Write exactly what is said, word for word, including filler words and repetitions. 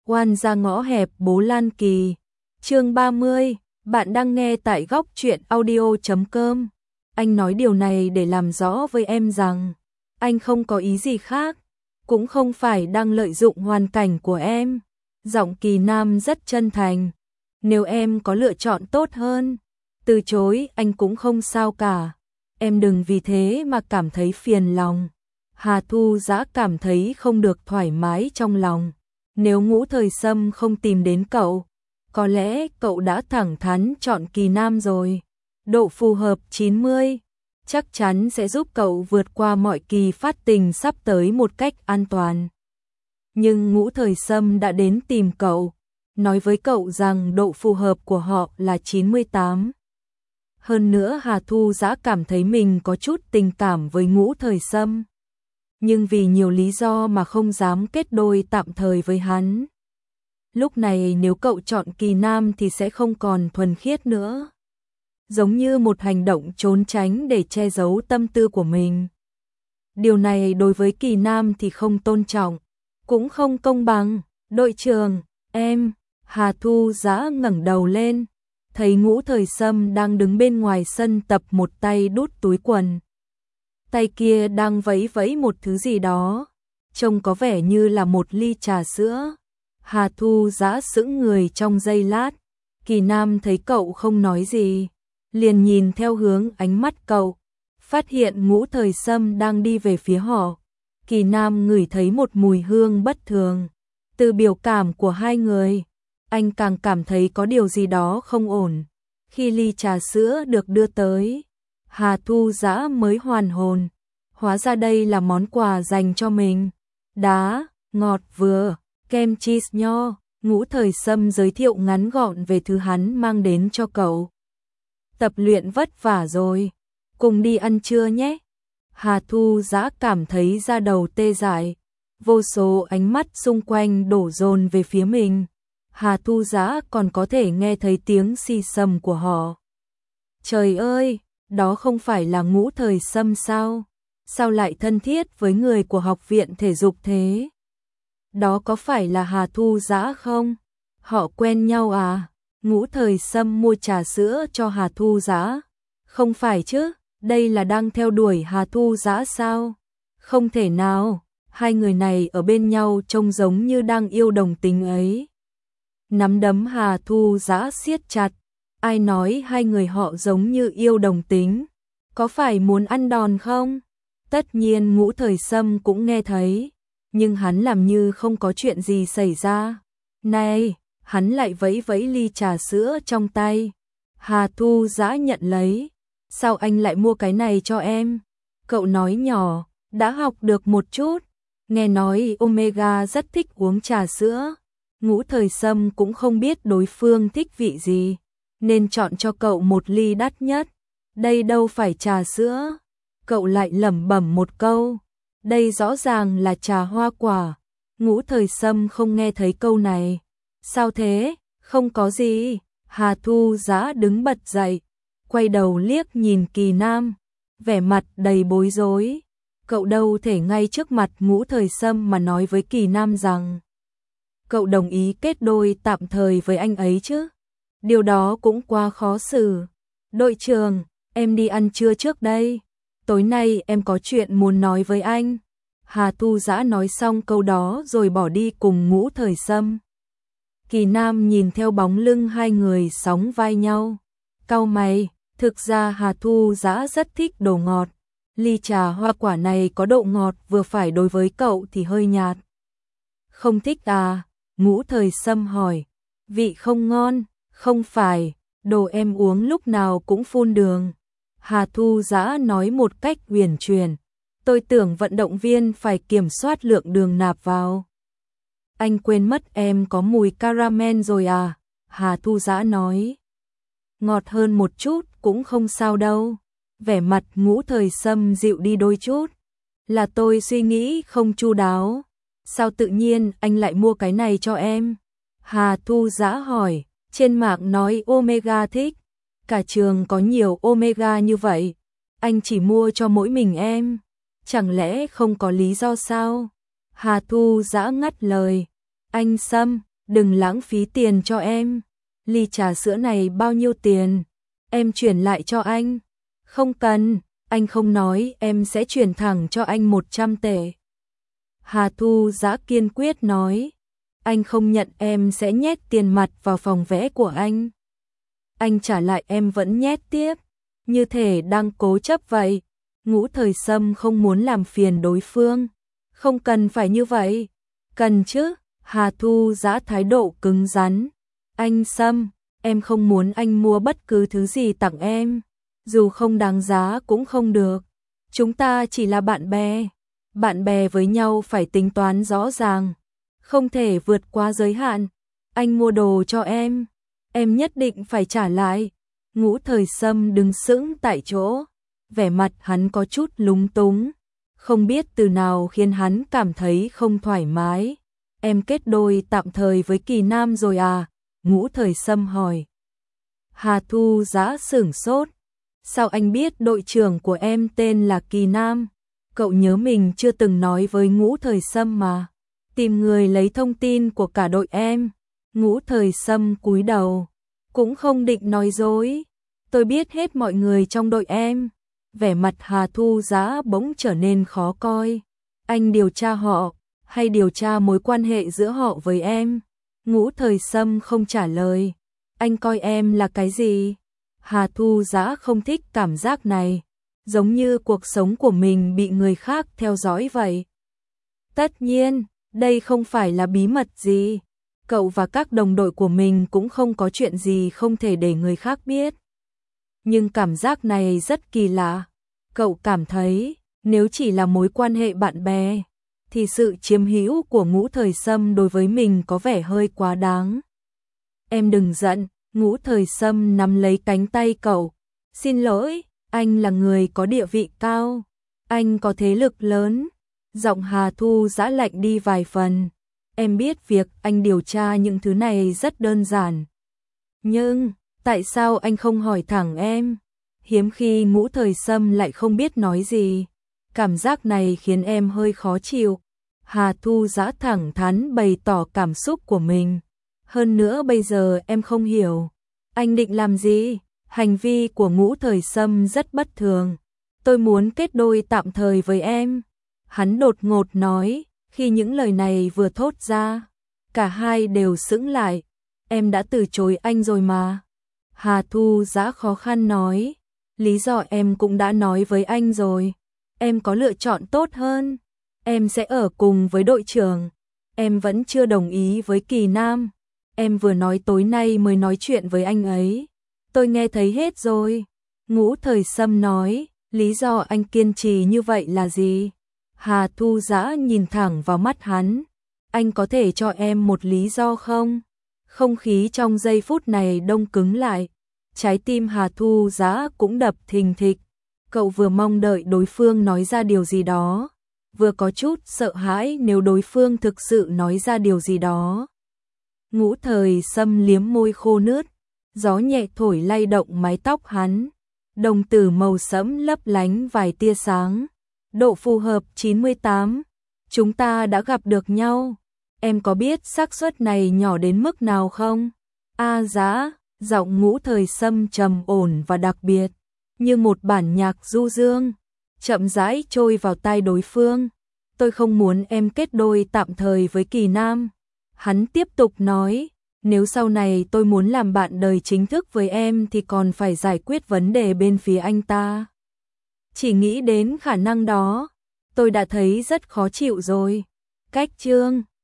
Oan ra ngõ hẹp Bố Lan Kỳ. Chương ba mươi, bạn đang nghe tại góc truyện audio chấm com. Anh nói điều này để làm rõ với em rằng anh không có ý gì khác, cũng không phải đang lợi dụng hoàn cảnh của em. Giọng Kỳ Nam rất chân thành. Nếu em có lựa chọn tốt hơn, từ chối anh cũng không sao cả. Em đừng vì thế mà cảm thấy phiền lòng. Hà Thu Dã cảm thấy không được thoải mái trong lòng. Nếu Ngũ Thời Sâm không tìm đến cậu, có lẽ cậu đã thẳng thắn chọn Kỳ Nam rồi. Độ phù hợp chín mươi, chắc chắn sẽ giúp cậu vượt qua mọi kỳ phát tình sắp tới một cách an toàn. Nhưng Ngũ Thời Sâm đã đến tìm cậu, nói với cậu rằng độ phù hợp của họ là chín mươi tám. Hơn nữa Hà Thu Dã cảm thấy mình có chút tình cảm với Ngũ Thời Sâm, nhưng vì nhiều lý do mà không dám kết đôi tạm thời với hắn. Lúc này nếu cậu chọn Kỳ Nam thì sẽ không còn thuần khiết nữa, giống như một hành động trốn tránh để che giấu tâm tư của mình. Điều này đối với Kỳ Nam thì không tôn trọng, cũng không công bằng. Đội trưởng, em. Hà Thu Dã ngẩng đầu lên, thấy Ngũ Thời Sâm đang đứng bên ngoài sân tập, một tay đút túi quần, tay kia đang vẫy vẫy một thứ gì đó, trông có vẻ như là một ly trà sữa. Hà Thu Dã sững người trong giây lát. Kỳ Nam thấy cậu không nói gì, liền nhìn theo hướng ánh mắt cậu, phát hiện Ngũ Thời Sâm đang đi về phía họ. Kỳ Nam ngửi thấy một mùi hương bất thường. Từ biểu cảm của hai người, anh càng cảm thấy có điều gì đó không ổn. Khi ly trà sữa được đưa tới, Hà Thu Dã mới hoàn hồn. Hóa ra đây là món quà dành cho mình. Đá, ngọt vừa, kem cheese nho. Ngũ Thời Sâm giới thiệu ngắn gọn về thứ hắn mang đến cho cậu. Tập luyện vất vả rồi, cùng đi ăn trưa nhé. Hà Thu Dã cảm thấy da đầu tê dại, vô số ánh mắt xung quanh đổ dồn về phía mình. Hà Thu Dã còn có thể nghe thấy tiếng xì xầm của họ. Trời ơi, đó không phải là Ngũ Thời Sâm sao? Sao lại thân thiết với người của học viện thể dục thế? Đó có phải là Hà Thu Dã không? Họ quen nhau à? Ngũ Thời Sâm mua trà sữa cho Hà Thu Dã. Không phải chứ, đây là đang theo đuổi Hà Thu Dã sao? Không thể nào, hai người này ở bên nhau trông giống như đang yêu đồng tính ấy. Nắm đấm Hà Thu Dã siết chặt. Ai nói hai người họ giống như yêu đồng tính? Có phải muốn ăn đòn không? Tất nhiên Ngũ Thời Sâm cũng nghe thấy, nhưng hắn làm như không có chuyện gì xảy ra. Này, hắn lại vẫy vẫy ly trà sữa trong tay. Hà Thu Dã nhận lấy. Sao anh lại mua cái này cho em? Cậu nói nhỏ, đã học được một chút. Nghe nói Omega rất thích uống trà sữa. Ngũ Thời Sâm cũng không biết đối phương thích vị gì, nên chọn cho cậu một ly đắt nhất. Đây đâu phải trà sữa. Cậu lại lẩm bẩm một câu. Đây rõ ràng là trà hoa quả. Ngũ Thời Sâm không nghe thấy câu này. Sao thế? Không có gì. Hà Thu Dã đứng bật dậy, quay đầu liếc nhìn Kỳ Nam, vẻ mặt đầy bối rối. Cậu đâu thể ngay trước mặt Ngũ Thời Sâm mà nói với Kỳ Nam rằng cậu đồng ý kết đôi tạm thời với anh ấy chứ. Điều đó cũng quá khó xử. Đội trưởng, em đi ăn trưa trước đây. Tối nay em có chuyện muốn nói với anh. Hà Thu Dã nói xong câu đó rồi bỏ đi cùng Ngũ Thời Sâm. Kỳ Nam nhìn theo bóng lưng hai người sóng vai nhau, cau mày. Thực ra Hà Thu Dã rất thích đồ ngọt. Ly trà hoa quả này có độ ngọt vừa phải, đối với cậu thì hơi nhạt. Không thích à? Ngũ Thời Sâm hỏi. Vị không ngon. Không phải, đồ em uống lúc nào cũng phun đường. Hà Thu Dã nói một cách uyển chuyển. Tôi tưởng vận động viên phải kiểm soát lượng đường nạp vào. Anh quên mất em có mùi caramel rồi à? Hà Thu Dã nói. Ngọt hơn một chút cũng không sao đâu. Vẻ mặt Ngũ Thời Sâm dịu đi đôi chút. Là tôi suy nghĩ không chu đáo. Sao tự nhiên anh lại mua cái này cho em? Hà Thu Dã hỏi. Trên mạng nói Omega thích. Cả trường có nhiều Omega như vậy. Anh chỉ mua cho mỗi mình em. Chẳng lẽ không có lý do sao? Hà Thu Dã ngắt lời. Anh Sâm, đừng lãng phí tiền cho em. Ly trà sữa này bao nhiêu tiền? Em chuyển lại cho anh. Không cần, anh không nói, em sẽ chuyển thẳng cho anh một trăm tệ. Hà Thu Dã kiên quyết nói, anh không nhận em sẽ nhét tiền mặt vào phòng vẽ của anh. Anh trả lại em vẫn nhét tiếp, như thể đang cố chấp vậy. Ngũ Thời Sâm không muốn làm phiền đối phương. Không cần phải như vậy. Cần chứ, Hà Thu Dã thái độ cứng rắn. Anh Sâm, em không muốn anh mua bất cứ thứ gì tặng em. Dù không đáng giá cũng không được. Chúng ta chỉ là bạn bè. Bạn bè với nhau phải tính toán rõ ràng. Không thể vượt qua giới hạn. Anh mua đồ cho em, em nhất định phải trả lại. Ngũ Thời Sâm đứng sững tại chỗ. Vẻ mặt hắn có chút lúng túng. Không biết từ nào khiến hắn cảm thấy không thoải mái. Em kết đôi tạm thời với Kỳ Nam rồi à? Ngũ Thời Sâm hỏi. Hà Thu Dã sửng sốt. Sao anh biết đội trưởng của em tên là Kỳ Nam? Cậu nhớ mình chưa từng nói với Ngũ Thời Sâm mà. Tìm người lấy thông tin của cả đội em. Ngũ Thời Sâm cúi đầu. Cũng không định nói dối. Tôi biết hết mọi người trong đội em. Vẻ mặt Hà Thu Dã bỗng trở nên khó coi. Anh điều tra họ, hay điều tra mối quan hệ giữa họ với em? Ngũ Thời Sâm không trả lời. Anh coi em là cái gì? Hà Thu Dã không thích cảm giác này. Giống như cuộc sống của mình bị người khác theo dõi vậy. Tất nhiên, đây không phải là bí mật gì. Cậu và các đồng đội của mình cũng không có chuyện gì không thể để người khác biết. Nhưng cảm giác này rất kỳ lạ. Cậu cảm thấy, nếu chỉ là mối quan hệ bạn bè, thì sự chiếm hữu của Ngũ Thời Sâm đối với mình có vẻ hơi quá đáng. Em đừng giận, Ngũ Thời Sâm nắm lấy cánh tay cậu. Xin lỗi, anh là người có địa vị cao. Anh có thế lực lớn. Giọng Hà Thu Dã lạnh đi vài phần. Em biết việc anh điều tra những thứ này rất đơn giản. Nhưng, tại sao anh không hỏi thẳng em? Hiếm khi Ngũ Thời Sâm lại không biết nói gì. Cảm giác này khiến em hơi khó chịu. Hà Thu Dã thẳng thắn bày tỏ cảm xúc của mình. Hơn nữa bây giờ em không hiểu. Anh định làm gì? Hành vi của Ngũ Thời Sâm rất bất thường. Tôi muốn kết đôi tạm thời với em. Hắn đột ngột nói. Khi những lời này vừa thốt ra, cả hai đều sững lại. Em đã từ chối anh rồi mà. Hà Thu Dã khó khăn nói. Lý do em cũng đã nói với anh rồi. Em có lựa chọn tốt hơn. Em sẽ ở cùng với đội trưởng. Em vẫn chưa đồng ý với Kỳ Nam. Em vừa nói tối nay mới nói chuyện với anh ấy. Tôi nghe thấy hết rồi. Ngũ Thời Sâm nói. Lý do anh kiên trì như vậy là gì? Hà Thu Dã nhìn thẳng vào mắt hắn. Anh có thể cho em một lý do không? Không khí trong giây phút này đông cứng lại. Trái tim Hà Thu Dã cũng đập thình thịch. Cậu vừa mong đợi đối phương nói ra điều gì đó, vừa có chút sợ hãi nếu đối phương thực sự nói ra điều gì đó. Ngũ Thời Sâm liếm môi khô nướt, gió nhẹ thổi lay động mái tóc hắn. Đồng tử màu sẫm lấp lánh vài tia sáng. Độ phù hợp chín mươi tám. Chúng ta đã gặp được nhau. Em có biết xác suất này nhỏ đến mức nào không? A Dã, giọng Ngũ Thời Sâm trầm ổn và đặc biệt, như một bản nhạc du dương, chậm rãi trôi vào tai đối phương. Tôi không muốn em kết đôi tạm thời với Kỳ Nam. Hắn tiếp tục nói, nếu sau này tôi muốn làm bạn đời chính thức với em thì còn phải giải quyết vấn đề bên phía anh ta. Chỉ nghĩ đến khả năng đó, tôi đã thấy rất khó chịu rồi. Cách chương